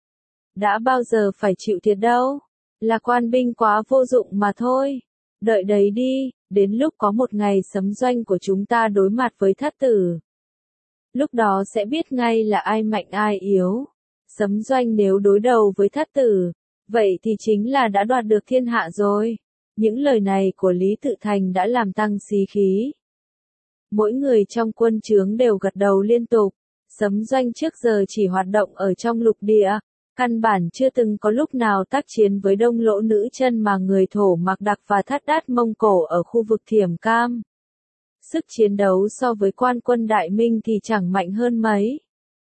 đã bao giờ phải chịu thiệt đâu, là quan binh quá vô dụng mà thôi. Đợi đấy đi, đến lúc có một ngày Sấm Doanh của chúng ta đối mặt với Thát Tử, lúc đó sẽ biết ngay là ai mạnh ai yếu. Sấm Doanh nếu đối đầu với Thát Tử, vậy thì chính là đã đoạt được thiên hạ rồi. Những lời này của Lý Tự Thành đã làm tăng sĩ khí. Mỗi người trong quân trướng đều gật đầu liên tục. Sấm Doanh trước giờ chỉ hoạt động ở trong lục địa, căn bản chưa từng có lúc nào tác chiến với Đông Lỗ Nữ Chân mà người Thổ Mạc Đặc và Thát Đát Mông Cổ ở khu vực Thiểm Cam. Sức chiến đấu so với quan quân Đại Minh thì chẳng mạnh hơn mấy.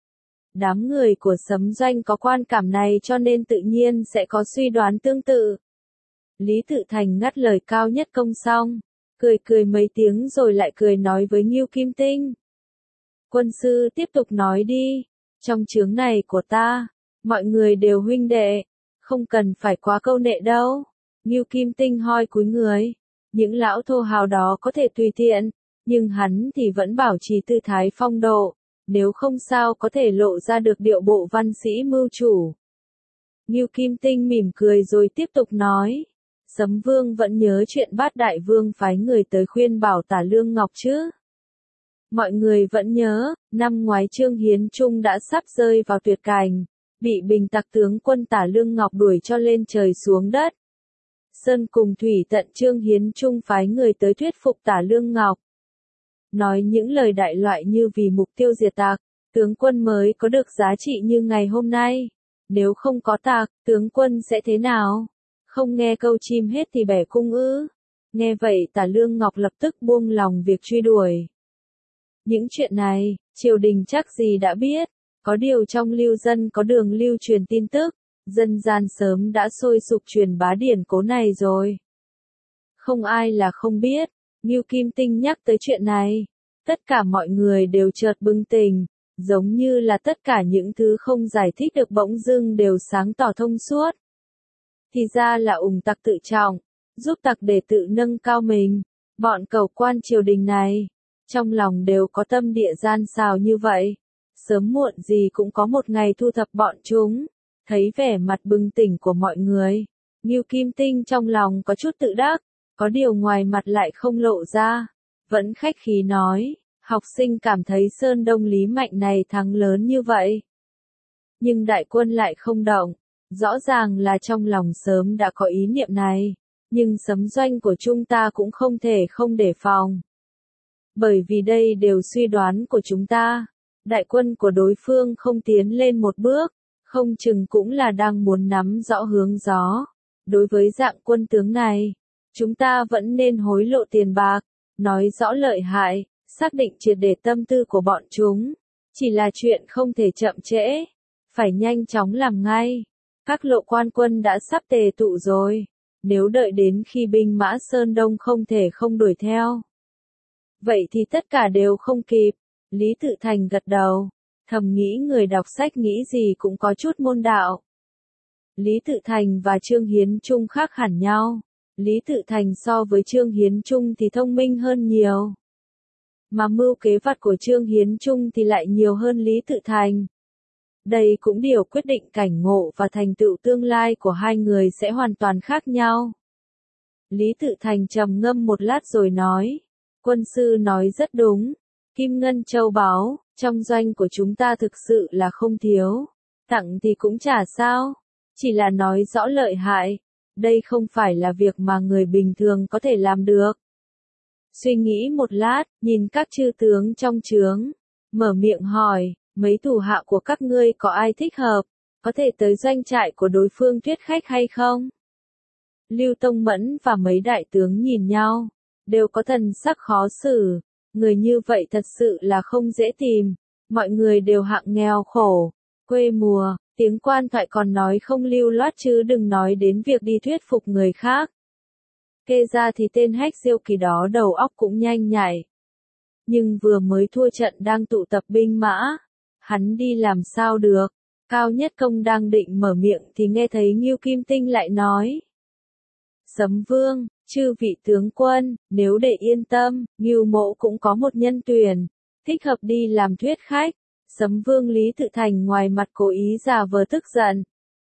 Đám người của Sấm Doanh có quan cảm này cho nên tự nhiên sẽ có suy đoán tương tự. Lý Tự Thành ngắt lời Cao Nhất Công xong, cười mấy tiếng rồi lại cười nói với Ngưu Kim Tinh. Quân sư tiếp tục nói đi, trong chướng này của ta, mọi người đều huynh đệ, không cần phải quá câu nệ đâu. Ngưu Kim Tinh hoi cúi người, những lão thô hào đó có thể tùy tiện, nhưng hắn thì vẫn bảo trì tư thái phong độ, nếu không sao có thể lộ ra được điệu bộ văn sĩ mưu chủ. Ngưu Kim Tinh mỉm cười rồi tiếp tục nói, Sấm Vương vẫn nhớ chuyện Bát Đại Vương phái người tới khuyên bảo Tả Lương Ngọc chứ? Mọi người vẫn nhớ, năm ngoái Trương Hiến Trung đã sắp rơi vào tuyệt cảnh, bị Bình Tặc tướng quân Tả Lương Ngọc đuổi cho lên trời xuống đất. Sơn cùng thủy tận Trương Hiến Trung phái người tới thuyết phục Tả Lương Ngọc. Nói những lời đại loại như vì mục tiêu diệt tặc, tướng quân mới có được giá trị như ngày hôm nay. Nếu không có tặc, tướng quân sẽ thế nào? Không nghe câu chim hết thì bẻ cung ư? Nghe vậy Tả Lương Ngọc lập tức buông lòng việc truy đuổi. Những chuyện này, triều đình chắc gì đã biết, có điều trong lưu dân có đường lưu truyền tin tức, dân gian sớm đã sôi sục truyền bá điển cố này rồi. Không ai là không biết, Ngưu Kim Tinh nhắc tới chuyện này, tất cả mọi người đều chợt bừng tỉnh, giống như là tất cả những thứ không giải thích được bỗng dưng đều sáng tỏ thông suốt. Thì ra là ủng tặc tự trọng, giúp tặc để tự nâng cao mình, bọn cầu quan triều đình này, trong lòng đều có tâm địa gian xào như vậy, sớm muộn gì cũng có một ngày thu thập bọn chúng. Thấy vẻ mặt bừng tỉnh của mọi người, Ngưu Kim Tinh trong lòng có chút tự đắc, có điều ngoài mặt lại không lộ ra, vẫn khách khí nói, học sinh cảm thấy Sơn Đông Lý Mạnh này thắng lớn như vậy. Nhưng đại quân lại không động. Rõ ràng là trong lòng sớm đã có ý niệm này. Nhưng sấm doanh của chúng ta cũng không thể không đề phòng. Bởi vì đây đều suy đoán của chúng ta. Đại quân của đối phương không tiến lên một bước, không chừng cũng là đang muốn nắm rõ hướng gió. Đối với dạng quân tướng này, chúng ta vẫn nên hối lộ tiền bạc, nói rõ lợi hại, xác định triệt để tâm tư của bọn chúng. Chỉ là chuyện không thể chậm trễ, phải nhanh chóng làm ngay. Các lộ quan quân đã sắp tề tụ rồi, nếu đợi đến khi binh mã Sơn Đông không thể không đuổi theo. Vậy thì tất cả đều không kịp. Lý Tự Thành gật đầu, thầm nghĩ người đọc sách nghĩ gì cũng có chút môn đạo. Lý Tự Thành và Trương Hiến Trung khác hẳn nhau. Lý Tự Thành so với Trương Hiến Trung thì thông minh hơn nhiều. Mà mưu kế vặt của Trương Hiến Trung thì lại nhiều hơn Lý Tự Thành. Đây cũng điều quyết định cảnh ngộ và thành tựu tương lai của hai người sẽ hoàn toàn khác nhau. Lý Tự Thành trầm ngâm một lát rồi nói, quân sư nói rất đúng. Kim ngân châu báu, trong doanh của chúng ta thực sự là không thiếu. Tặng thì cũng chả sao. Chỉ là nói rõ lợi hại. Đây không phải là việc mà người bình thường có thể làm được. Suy nghĩ một lát, nhìn các chư tướng trong trướng. Mở miệng hỏi, mấy thủ hạ của các ngươi có ai thích hợp? Có thể tới doanh trại của đối phương thuyết khách hay không? Lưu Tông Mẫn và mấy đại tướng nhìn nhau. Đều có thần sắc khó xử. Người như vậy thật sự là không dễ tìm, mọi người đều hạng nghèo khổ, quê mùa, tiếng quan thoại còn nói không lưu loát chứ đừng nói đến việc đi thuyết phục người khác. Kê ra thì tên Hách Diêu Kỳ đó đầu óc cũng nhanh nhạy. Nhưng vừa mới thua trận đang tụ tập binh mã, hắn đi làm sao được, Cao Nhất Công đang định mở miệng thì nghe thấy Ngưu Kim Tinh lại nói. Sấm Vương, chư vị tướng quân, nếu để yên tâm, Ngưu Mỗ cũng có một nhân tuyển, thích hợp đi làm thuyết khách. Sấm Vương Lý Tự Thành ngoài mặt cố ý giả vờ tức giận.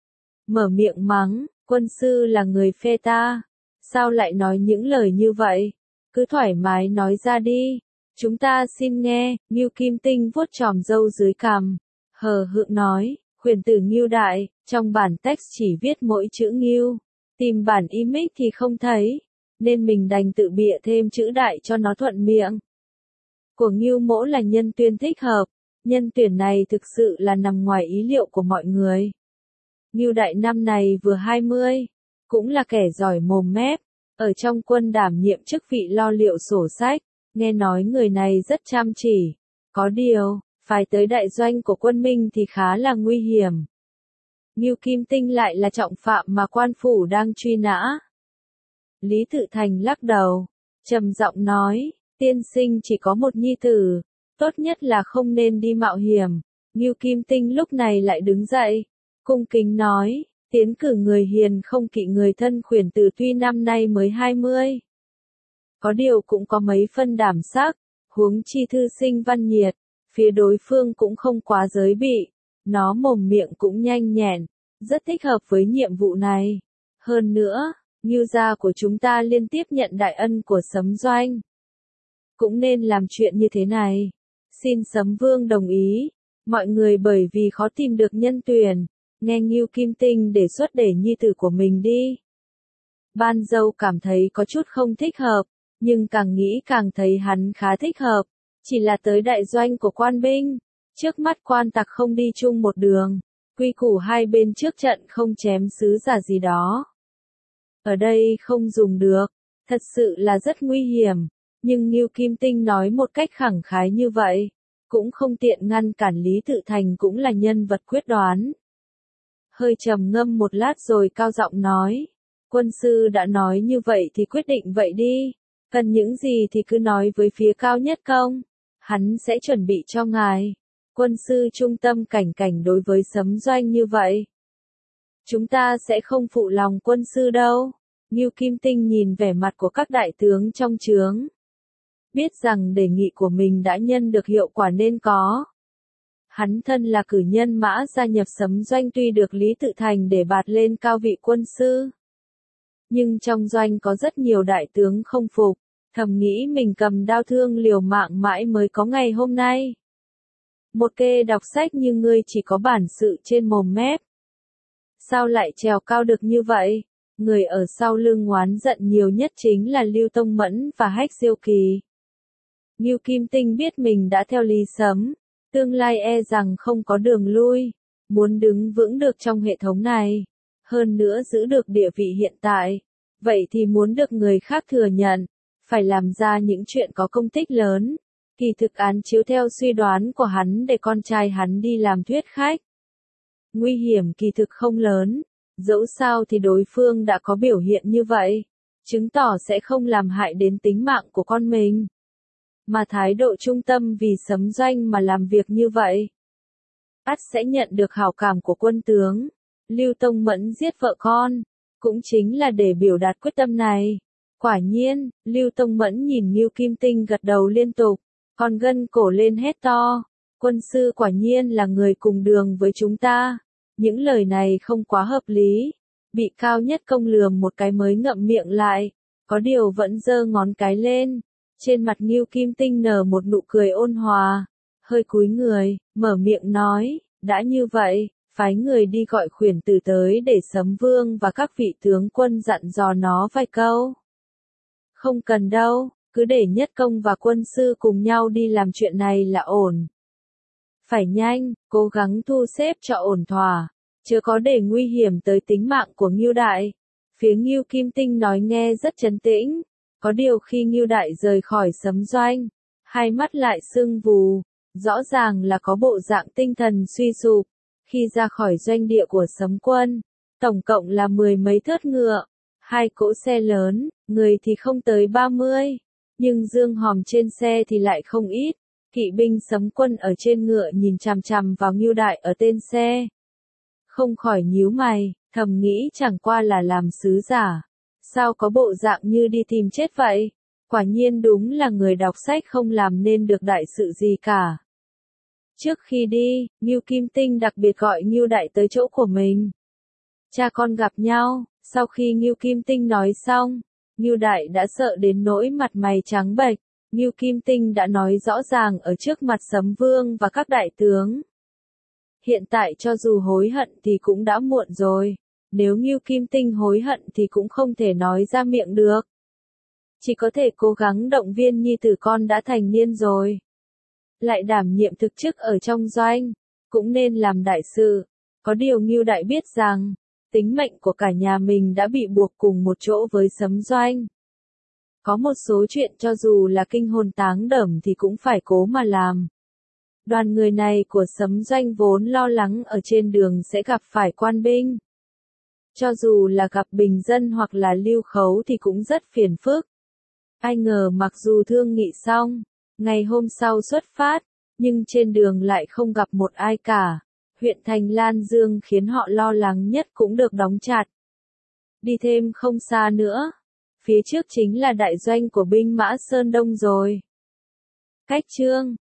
Mở miệng mắng, quân sư là người phê ta. Sao lại nói những lời như vậy? Cứ thoải mái nói ra đi. Chúng ta xin nghe, Ngưu Kim Tinh vuốt chòm râu dưới cằm. Hờ hững nói, khuyển tử Ngưu đại, trong bản text chỉ viết mỗi chữ Ngưu. Tìm bản image thì không thấy, nên mình đành tự bịa thêm chữ đại cho nó thuận miệng. Của Ngưu Mỗ là nhân tuyển thích hợp, nhân tuyển này thực sự là nằm ngoài ý liệu của mọi người. Ngưu đại năm này vừa 20, cũng là kẻ giỏi mồm mép, ở trong quân đảm nhiệm chức vị lo liệu sổ sách, nghe nói người này rất chăm chỉ. Có điều, phải tới đại doanh của quân Minh thì khá là nguy hiểm. Ngưu Kim Tinh lại là trọng phạm mà quan phủ đang truy nã. Lý Tự Thành lắc đầu, trầm giọng nói, tiên sinh chỉ có một nhi tử, tốt nhất là không nên đi mạo hiểm. Ngưu Kim Tinh lúc này lại đứng dậy, cung kính nói, tiến cử người hiền không kỵ người thân khuyển tử tuy năm nay mới 20. Có điều cũng có mấy phân đảm sắc, huống chi thư sinh văn nhiệt, phía đối phương cũng không quá giới bị. Nó mồm miệng cũng nhanh nhẹn, rất thích hợp với nhiệm vụ này. Hơn nữa, Ngưu gia của chúng ta liên tiếp nhận đại ân của Sấm Doanh. Cũng nên làm chuyện như thế này. Xin Sấm Vương đồng ý. Mọi người bởi vì khó tìm được nhân tuyển, nghe Ngưu Kim Tinh đề xuất để nhi tử của mình đi. Ban dâu cảm thấy có chút không thích hợp, nhưng càng nghĩ càng thấy hắn khá thích hợp. Chỉ là tới đại doanh của quan binh. Trước mắt quan tặc không đi chung một đường, quy củ hai bên trước trận không chém sứ giả gì đó. Ở đây không dùng được, thật sự là rất nguy hiểm, nhưng Ngưu Kim Tinh nói một cách khẳng khái như vậy, cũng không tiện ngăn cản. Lý Tự Thành cũng là nhân vật quyết đoán. Hơi trầm ngâm một lát rồi cao giọng nói, quân sư đã nói như vậy thì quyết định vậy đi, cần những gì thì cứ nói với phía Cao Nhất Công, hắn sẽ chuẩn bị cho ngài. Quân sư trung tâm cảnh cảnh đối với Sấm Doanh như vậy. Chúng ta sẽ không phụ lòng quân sư đâu. Ngưu Kim Tinh nhìn vẻ mặt của các đại tướng trong trướng. Biết rằng đề nghị của mình đã nhân được hiệu quả nên có. Hắn thân là cử nhân mã gia nhập Sấm Doanh tuy được Lý Tự Thành để bạt lên cao vị quân sư. Nhưng trong doanh có rất nhiều đại tướng không phục, thầm nghĩ mình cầm đao thương liều mạng mãi mới có ngày hôm nay. Một kê đọc sách như ngươi chỉ có bản sự trên mồm mép. Sao lại trèo cao được như vậy? Người ở sau lưng oán giận nhiều nhất chính là Lưu Tông Mẫn và Hách Diêu Kỳ. Ngưu Kim Tinh biết mình đã theo Lý Sấm, tương lai e rằng không có đường lui, muốn đứng vững được trong hệ thống này, hơn nữa giữ được địa vị hiện tại, vậy thì muốn được người khác thừa nhận, phải làm ra những chuyện có công tích lớn. Kỳ thực án chiếu theo suy đoán của hắn để con trai hắn đi làm thuyết khách. Nguy hiểm kỳ thực không lớn, dẫu sao thì đối phương đã có biểu hiện như vậy, chứng tỏ sẽ không làm hại đến tính mạng của con mình. Mà thái độ trung tâm vì Sấm Doanh mà làm việc như vậy, ắt sẽ nhận được hảo cảm của quân tướng. Lưu Tông Mẫn giết vợ con, cũng chính là để biểu đạt quyết tâm này. Quả nhiên, Lưu Tông Mẫn nhìn Ngưu Kim Tinh gật đầu liên tục, còn gân cổ lên hét to. Quân sư quả nhiên là người cùng đường với chúng ta. Những lời này không quá hợp lý. Bị Cao Nhất Công lườm một cái mới ngậm miệng lại, có điều vẫn giơ ngón cái lên. Trên mặt Ngưu Kim Tinh nở một nụ cười ôn hòa, hơi cúi người, mở miệng nói, đã như vậy, phái người đi gọi Khuyển Tử tới để Sấm Vương và các vị tướng quân dặn dò nó vài câu. Không cần đâu, cứ để Nhất Công và quân sư cùng nhau đi làm chuyện này là ổn. Phải nhanh, cố gắng thu xếp cho ổn thỏa, chớ có để nguy hiểm tới tính mạng của Ngưu Đại. Phía Ngưu Kim Tinh nói nghe rất trấn tĩnh, có điều khi Ngưu Đại rời khỏi Sấm Doanh, hai mắt lại sưng vù, rõ ràng là có bộ dạng tinh thần suy sụp. Khi ra khỏi doanh địa của Sấm Quân, tổng cộng là 10 mấy thớt ngựa, 2 cỗ xe lớn, người thì không tới 30, nhưng dương hòm trên xe thì lại không ít. Kỵ binh Sấm Quân ở trên ngựa nhìn chằm chằm vào Ngưu Đại ở tên xe. Không khỏi nhíu mày, thầm nghĩ chẳng qua là làm sứ giả. Sao có bộ dạng như đi tìm chết vậy? Quả nhiên đúng là người đọc sách không làm nên được đại sự gì cả. Trước khi đi, Ngưu Kim Tinh đặc biệt gọi Ngưu Đại tới chỗ của mình. Cha con gặp nhau, sau khi Ngưu Kim Tinh nói xong, Ngưu Đại đã sợ đến nỗi mặt mày trắng bệch. Ngưu Kim Tinh đã nói rõ ràng ở trước mặt Sấm Vương và các đại tướng. Hiện tại cho dù hối hận thì cũng đã muộn rồi. Nếu Ngưu Kim Tinh hối hận thì cũng không thể nói ra miệng được. Chỉ có thể cố gắng động viên nhi tử con đã thành niên rồi. Lại đảm nhiệm thực chức ở trong doanh, cũng nên làm đại sự. Có điều Ngưu Đại biết rằng, tính mệnh của cả nhà mình đã bị buộc cùng một chỗ với Sấm Doanh. Có một số chuyện cho dù là kinh hồn táng đẩm thì cũng phải cố mà làm. Đoàn người này của Sấm Doanh vốn lo lắng ở trên đường sẽ gặp phải quan binh. Cho dù là gặp bình dân hoặc là lưu khấu thì cũng rất phiền phức. Ai ngờ mặc dù thương nghị xong, ngày hôm sau xuất phát, nhưng trên đường lại không gặp một ai cả. Huyện thành Lan Dương khiến họ lo lắng nhất cũng được đóng chặt. Đi thêm không xa nữa, phía trước chính là đại doanh của binh mã Sơn Đông rồi. Cách chương